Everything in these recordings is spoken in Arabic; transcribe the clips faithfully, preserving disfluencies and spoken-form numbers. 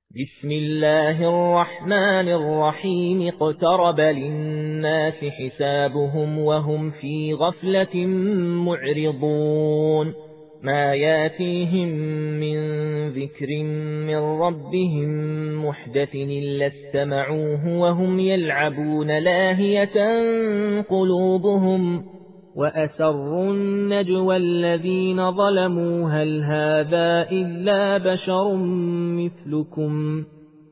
بسم الله الرحمن الرحيم اقترب للناس حسابهم وهم في غفلة معرضون ما ياتيهم من ذكر من ربهم محدث إلا استمعوه وهم يلعبون لاهية قلوبهم وأسروا النجوى الذين ظلموا هل هذا إلا بشر مثلكم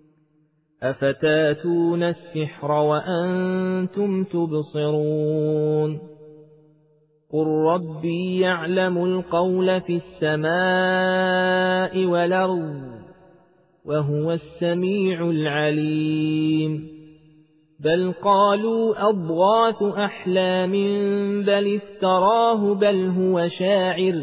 أفتاتون السحر وأنتم تبصرون قل ربي يعلم القول في السماء والأرض وهو السميع العليم بل قالوا أضغاث أحلام بل افتراه بل هو شاعر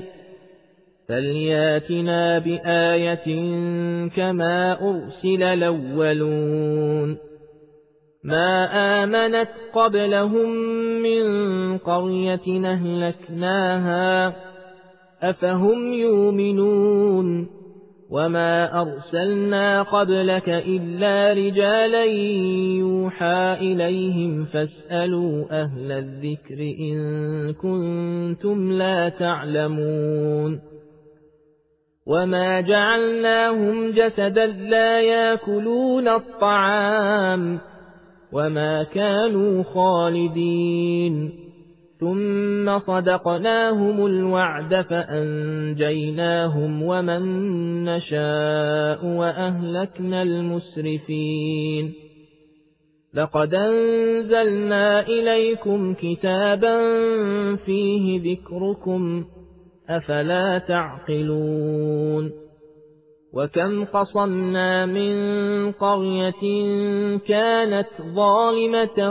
فلياتنا بآية كما أرسل الأولون ما آمنت قبلهم من قرية أهلكناها أفهم يؤمنون وما أرسلنا قبلك إلا رجالا يوحى إليهم فاسألوا أهل الذكر إن كنتم لا تعلمون وما جعلناهم جسدا لا يأكلون الطعام وما كانوا خالدين ثم صدقناهم الوعد فأنجيناهم ومن نشاء وأهلكنا المسرفين لقد أنزلنا إليكم كتابا فيه ذكركم أفلا تعقلون وكم قصمنا من قرية كانت ظالمة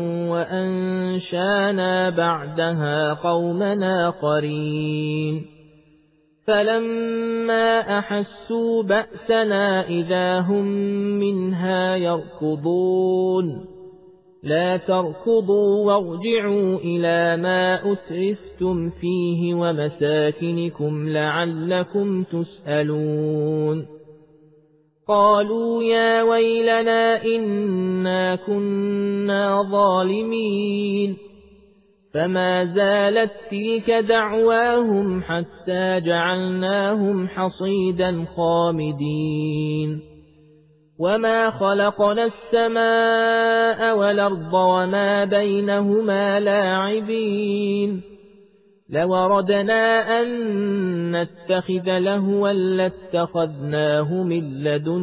وأنشانا بعدها قومنا آخرين فلما أحسوا بأسنا إذا هم منها يركضون لا تركضوا وارجعوا إلى ما أترفتم فيه ومساكنكم لعلكم تسألون قالوا يا ويلنا إنا كنا ظالمين فما زالت تلك دعواهم حتى جعلناهم حصيدا خامدين وما خلقنا السماء والأرض وما بينهما لاعبين لوردنا أن نتخذ لهوا لاتخذناه من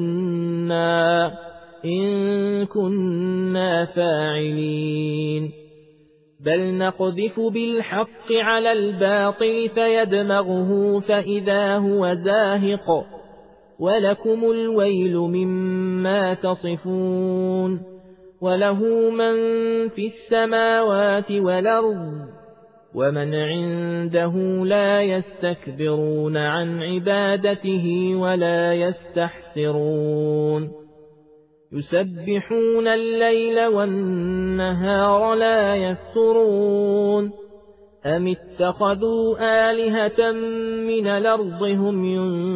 لدنا إن كنا فاعلين بل نقذف بالحق على الباطل فيدمغه فإذا هو زاهق ولكم الويل مما تصفون وله من في السماوات والأرض ومن عنده لا يستكبرون عن عبادته ولا يستحسرون يسبحون الليل والنهار لا يفترون أم اتخذوا آلهة من الأرض هم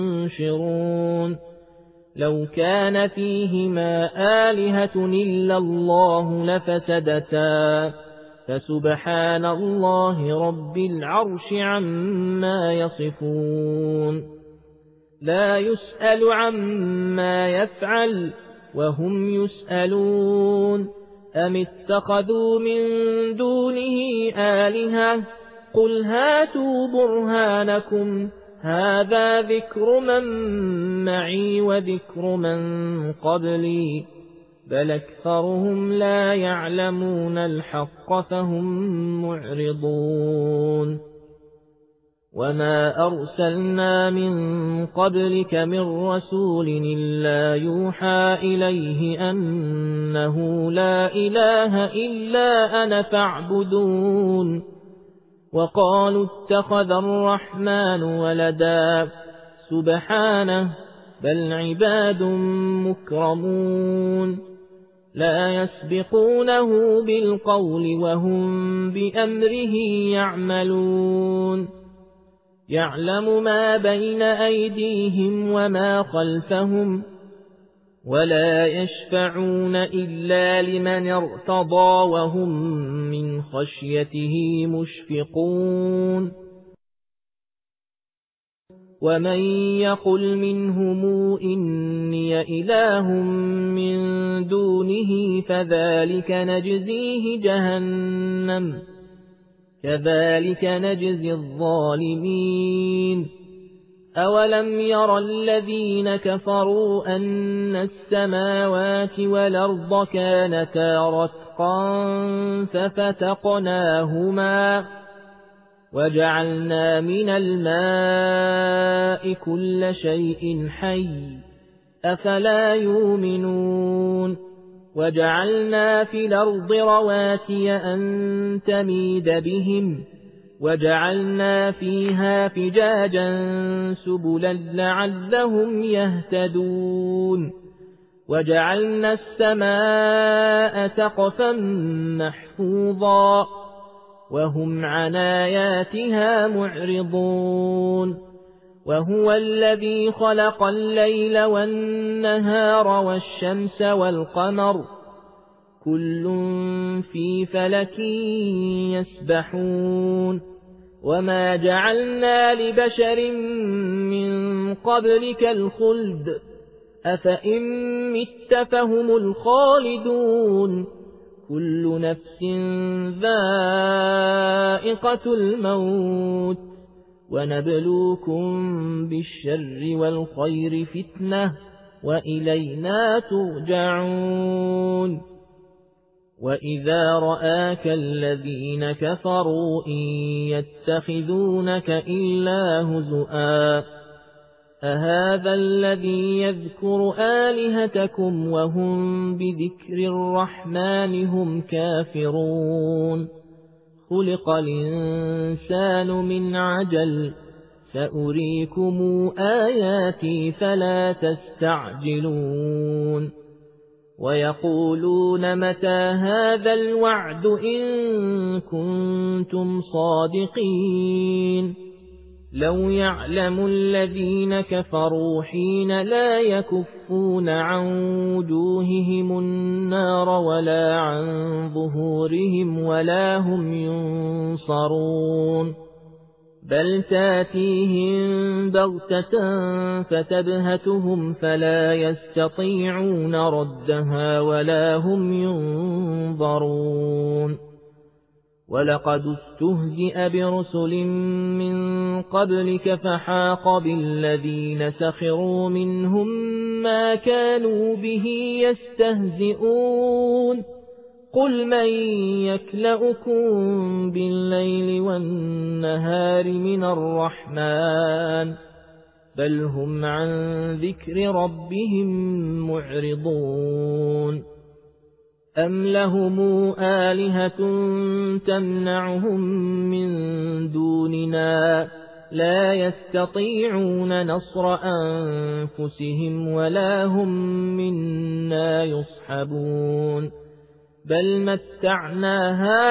ينشرون لو كان فيهما آلهة إلا الله لفسدتا فسبحان الله رب العرش عما يصفون لا يسأل عما يفعل وهم يسألون أم اتخذوا من دونه آلهة قل هاتوا برهانكم هذا ذكر من معي وذكر من قبلي بل أكثرهم لا يعلمون الحق فهم معرضون وما أرسلنا من قبلك من رسول إلا يوحى إليه أنه لا إله إلا أنا فاعبدون وقالوا اتخذ الرحمن ولدا سبحانه بل عباد مكرمون لا يسبقونه بالقول وهم بأمره يعملون يعلم ما بين أيديهم وما خلفهم ولا يشفعون إلا لمن ارتضى وهم من خشيته مشفقون ومن يقل منهم إني إله من دونه فذلك نجزيه جهنم كذلك نجزي الظالمين أولم ير الذين كفروا أن السماوات والأرض كانتا رتقا ففتقناهما وجعلنا من الماء كل شيء حي أفلا يؤمنون وجعلنا في الأرض رواسي أن تميد بهم وجعلنا فيها فجاجا سبلا لعلهم يهتدون وجعلنا السماء سقفا محفوظا وهم عن آياتها معرضون وهو الذي خلق الليل والنهار والشمس والقمر كل في فلك يسبحون وما جعلنا لبشر من قبلك الخلد أفإن مت فهم الخالدون كل نفس ذائقة الموت ونبلوكم بالشر والخير فتنة وإلينا ترجعون وإذا رآك الذين كفروا إن يتخذونك إلا هزؤا أهذا الذي يذكر آلهتكم وهم بذكر الرحمن هم كافرون خلق الإنسان من عجل سأريكم آياتي فلا تستعجلون ويقولون متى هذا الوعد إن كنتم صادقين لو يعلم الذين كفروا حين لا يكفون عن وجوههم النار ولا عن ظهورهم ولا هم ينصرون بل تاتيهم بغتة فتبهتهم فلا يستطيعون ردها ولا هم ينظرون ولقد استهزئ برسل من قبلك فحاق بالذين سخروا منهم ما كانوا به يستهزئون قل من يكلؤكم بالليل والنهار من الرحمن بل هم عن ذكر ربهم معرضون أم لهم آلهة تمنعهم من دوننا لا يستطيعون نصر أنفسهم ولا هم منا يصحبون بل متعنا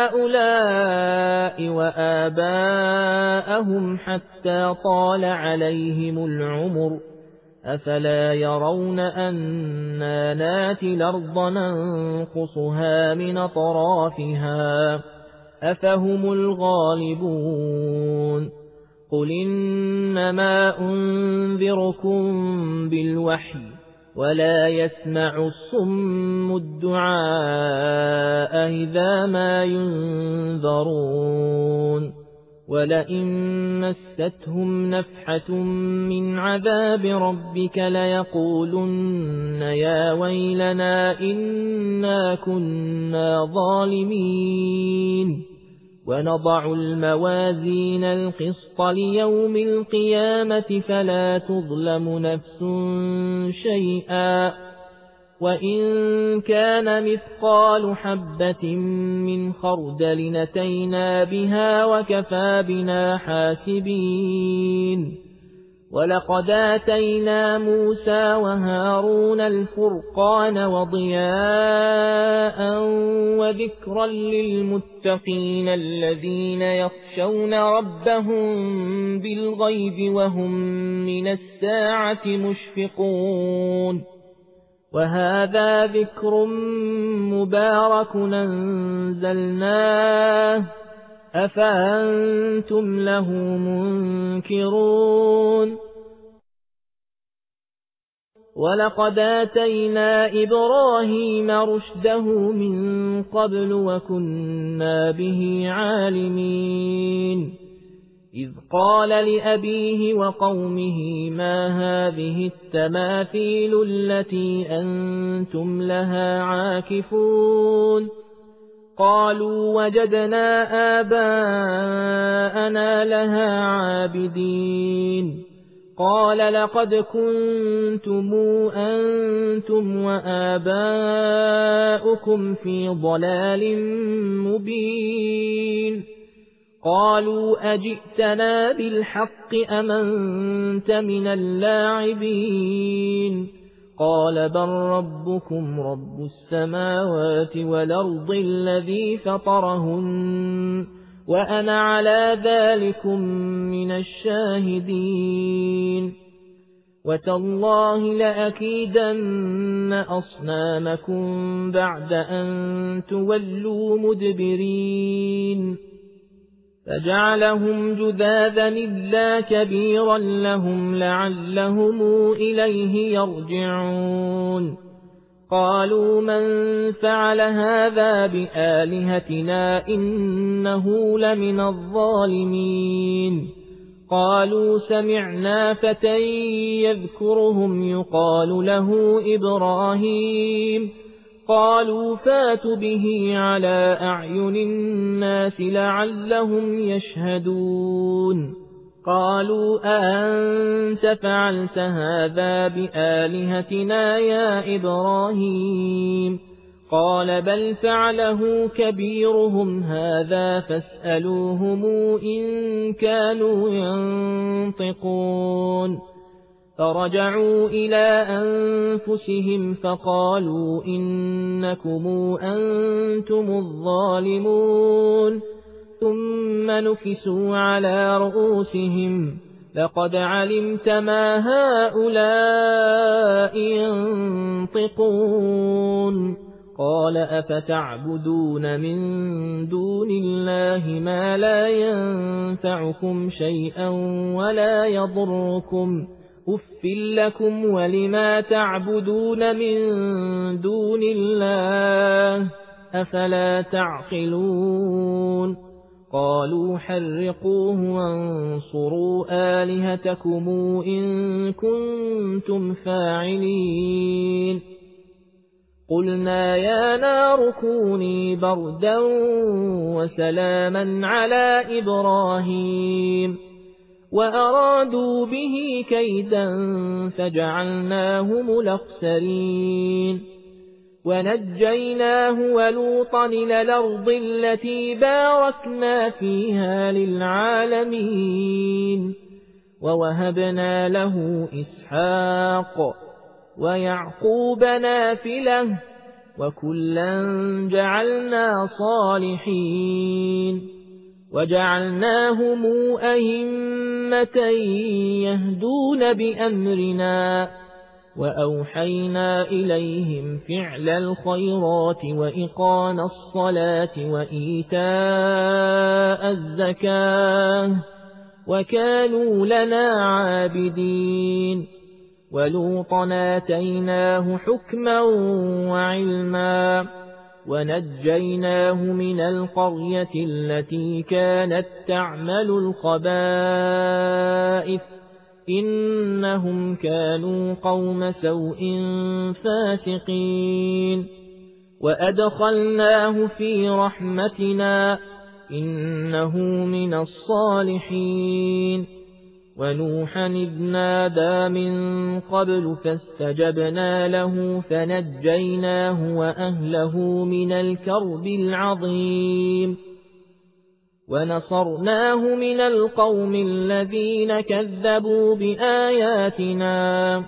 هؤلاء وآباءهم حتى طال عليهم العمر أفلا يرون أنا ناتي الأرض ننقصها من أطرافها أفهم الغالبون قل إنما أنذركم بالوحي ولا يسمع الصم الدعاء إذا ما ينذرون ولئن مستهم نفحة من عذاب ربك ليقولن يا ويلنا إنا كنا ظالمين ونضع الموازين القسط ليوم القيامة فلا تظلم نفس شيئا وإن كان مثقال حبة من خردل نتينا بها وكفى بنا حاسبين ولقد آتينا موسى وهارون الفرقان وضياء وذكرا للمتقين الذين يخشون ربهم بالغيب وهم من الساعة مشفقون وهذا ذكر مبارك أنزلناه أفأنتم له منكرون ولقد آتينا إبراهيم رشده من قبل وكنا به عالمين إذ قال لأبيه وقومه ما هذه التماثيل التي أنتم لها عاكفون قالوا وجدنا آباءنا لها عابدين قال لقد كنتم أنتم وآباؤكم في ضلال مبين قالوا أجئتنا بالحق أم أنت من اللاعبين قال بل ربكم رب السماوات والأرض الذي فطرهن وأنا على ذلكم من الشاهدين وتالله لأكيدن أصنامكم بعد أن تولوا مدبرين فجعلهم جذاذا إلا كبيرا لهم لعلهم إليه يرجعون قالوا من فعل هذا بآلهتنا إنه لمن الظالمين قالوا سمعنا فتى يذكرهم يقال له إبراهيم قالوا فاتوا به على أعين الناس لعلهم يشهدون قالوا أأنت فعلت هذا بآلهتنا يا إبراهيم قال بل فعله كبيرهم هذا فاسألوهم إن كانوا ينطقون فرجعوا إلى أنفسهم فقالوا إنكم أنتم الظالمون ثم نكسوا على رؤوسهم لقد علمت ما هؤلاء ينطقون قال أفتعبدون من دون الله ما لا ينفعكم شيئا ولا يضركم أف لكم ولما تعبدون من دون الله أفلا تعقلون قالوا حرقوه وانصروا آلهتكم إن كنتم فاعلين قلنا يا نار كوني بردا وسلاما على إبراهيم وأرادوا به كيدا فجعلناهم الأخسرين ونجيناه ولوطا إلى الأرض التي باركنا فيها للعالمين ووهبنا له إسحاق ويعقوب نافلة وكلا جعلنا صالحين وجعلناهم أئمة يهدون بأمرنا وأوحينا إليهم فعل الخيرات وإقام الصلاة وإيتاء الزكاة وكانوا لنا عابدين ولوطا آتيناه حكما وعلما ونجيناه من القرية التي كانت تعمل الخبائث إنهم كانوا قوم سوء فاسقين وأدخلناه في رحمتنا إنه من الصالحين ونوحا إذ نادى من قبل فاستجبنا له فنجيناه وأهله من الكرب العظيم ونصرناه من القوم الذين كذبوا بآياتنا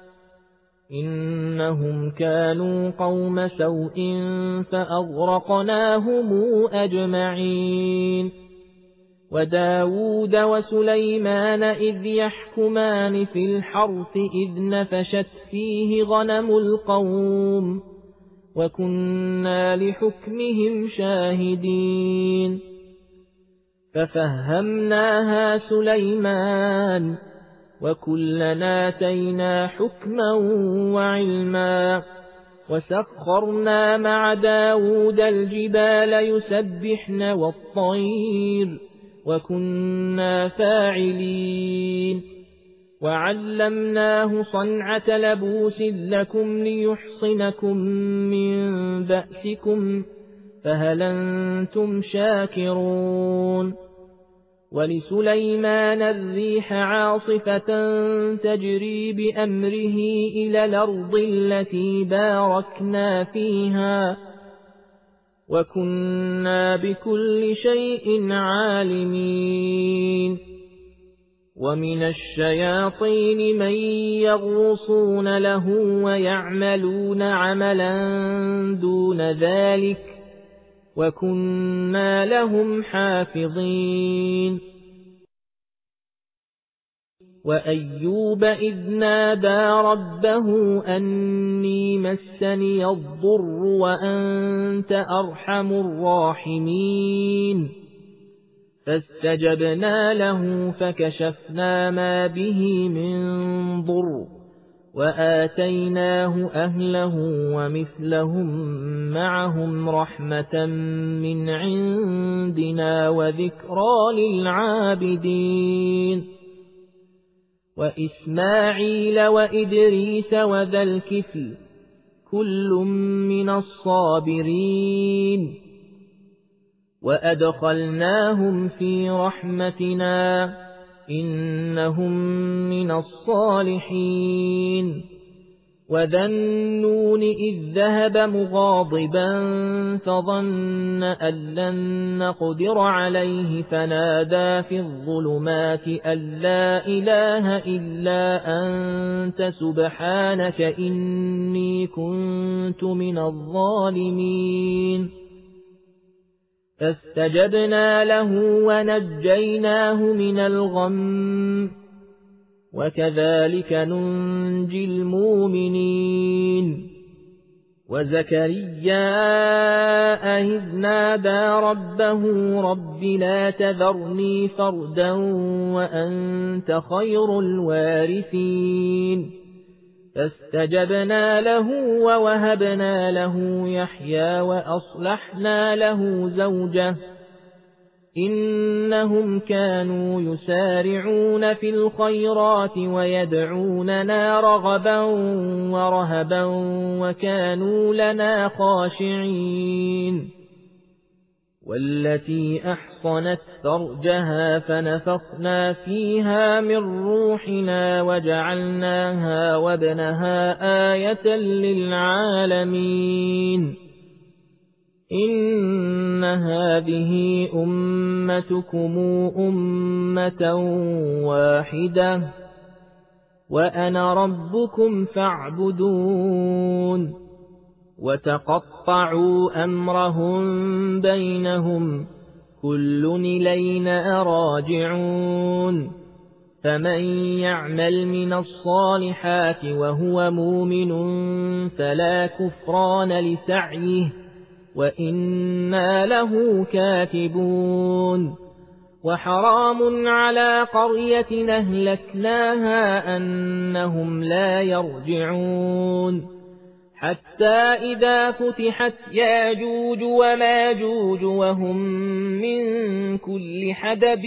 إنهم كانوا قوم سوء فأغرقناهم أجمعين وداود وسليمان إذ يحكمان في الحرث إذ نفشت فيه غنم القوم وكنا لحكمهم شاهدين ففهمناها سليمان وكلنا آتينا حكما وعلما وسخرنا مع داود الجبال يسبحن والطير وكنا فاعلين وعلمناه صنعة لبوس لكم ليحصنكم من بأسكم فهل أنتم شاكرون ولسليمان الريح عاصفة تجري بأمره إلى الأرض التي باركنا فيها وكنا بكل شيء عالمين ومن الشياطين من يغوصون له ويعملون عملا دون ذلك وكنا لهم حافظين وأيوب إذ نادى ربه أني مسني الضر وأنت أرحم الراحمين فاستجبنا له فكشفنا ما به من ضر وآتيناه أهله ومثلهم معهم رحمة من عندنا وذكرى للعابدين وإسماعيل وإدريس وذا الكفل كل من الصابرين وأدخلناهم في رحمتنا إنهم من الصالحين وذا النون إذ ذهب مغاضبا فظن أن لن نقدر عليه فنادى في الظلمات أن لا إله إلا أنت سبحانك إني كنت من الظالمين فاستجبنا له ونجيناه من الغم وكذلك ننجي المؤمنين وزكريا إذ نادى ربه رب لا تذرني فردا وأنت خير الوارثين فاستجبنا له ووهبنا له يحيى وأصلحنا له زوجه إنهم كانوا يسارعون في الخيرات ويدعوننا رغبا ورهبا وكانوا لنا خاشعين والتي أحصنت فرجها فنفخنا فيها من روحنا وجعلناها وابنها آية للعالمين إن هذه أمتكم أمة واحدة وأنا ربكم فاعبدون وتقطعوا أمرهم بينهم كل إلينا راجعون فمن يعمل من الصالحات وهو مؤمن فلا كفران لسعيه وإنا له كاتبون وحرام على قرية أهلكناها أنهم لا يرجعون حتى إذا فتحت ياجوج وماجوج وهم من كل حدب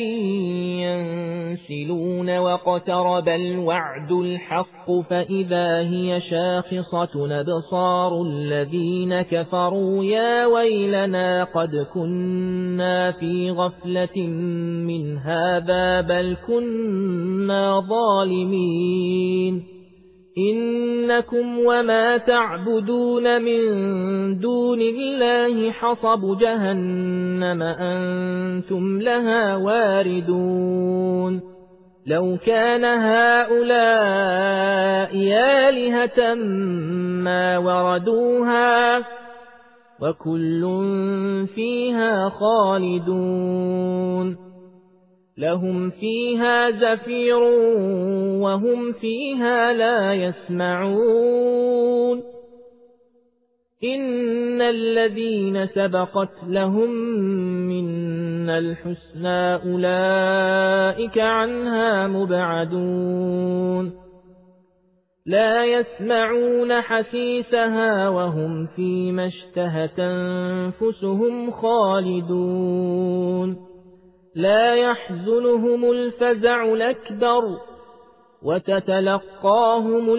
ينسلون واقترب الوعد الحق فإذا هي شاخصة أبصار الذين كفروا يا ويلنا قد كنا في غفلة من هذا بل كنا ظالمين إنكم وما تعبدون من دون الله حصب جهنم أنتم لها واردون لو كان هؤلاء آلهة ما وردوها وكل فيها خالدون لهم فيها زفير وهم فيها لا يسمعون إن الذين سبقت لهم منا الحسنى أولئك عنها مبعدون لا يسمعون حسيسها وهم فيما اشتهت أنفسهم خالدون لا يحزنهم الفزع الأكبر وتتلقاهم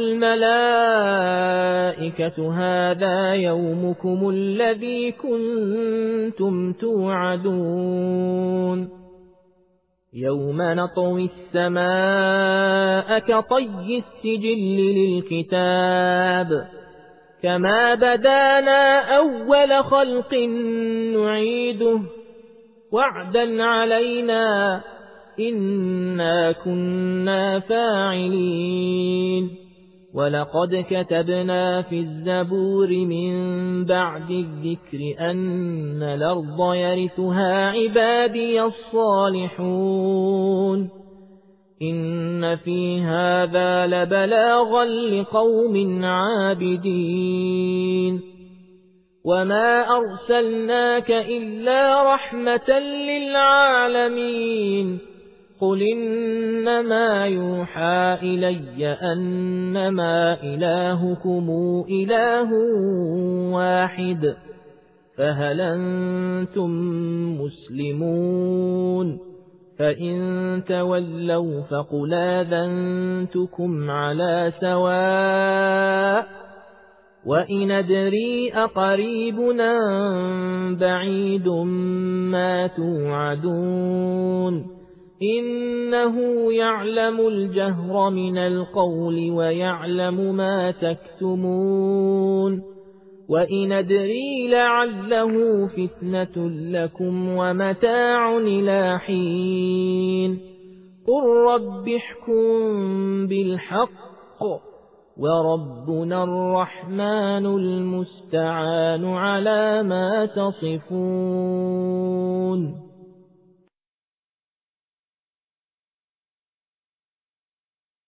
الملائكة هذا يومكم الذي كنتم توعدون يوم نطوي السماء كطي السجل للكتاب كما بدانا أول خلق نعيده وعدا علينا إنا كنا فاعلين ولقد كتبنا في الزبور من بعد الذكر أن الأرض يرثها عبادي الصالحون إن في هذا لبلاغا لقوم عابدين وما أرسلناك إلا رحمة للعالمين قل إنما يوحى إلي أنما إلهكم إله واحد فهل أنتم مسلمون فإن تولوا فقل آذنتكم على سواء وإن أدري أقريبنا بعيد ما توعدون إنه يعلم الجهر من القول ويعلم ما تكتمون وإن أدري لعله فتنة لكم ومتاع إلى حين قل رب احكم بالحق وربنا الرحمن المستعان على ما تصفون